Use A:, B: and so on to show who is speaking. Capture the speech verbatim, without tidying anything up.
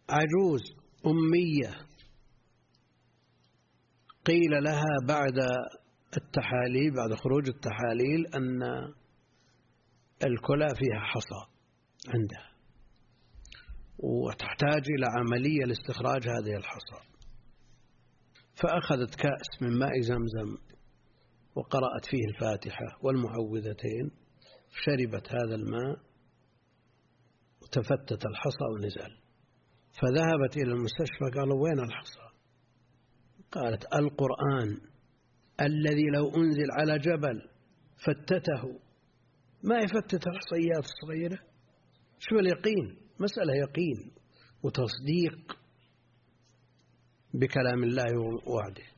A: عجوز أمية قيل لها بعد التحاليل، بعد خروج التحاليل، أن الكلى فيها حصى عندها وتحتاج إلى عملية لاستخراج هذه الحصى، فأخذت كأس من ماء زمزم وقرأت فيه الفاتحة والمعوذتين، شربت هذا الماء وتفتت الحصى ونزل. فذهبت إلى المستشفى، قالوا وين الحصى؟ قالت القرآن الذي لو أنزل على جبل فتته ما يفتت الحصيات الصغيرة. شو اليقين؟ مسألة يقين وتصديق بكلام الله ووعده.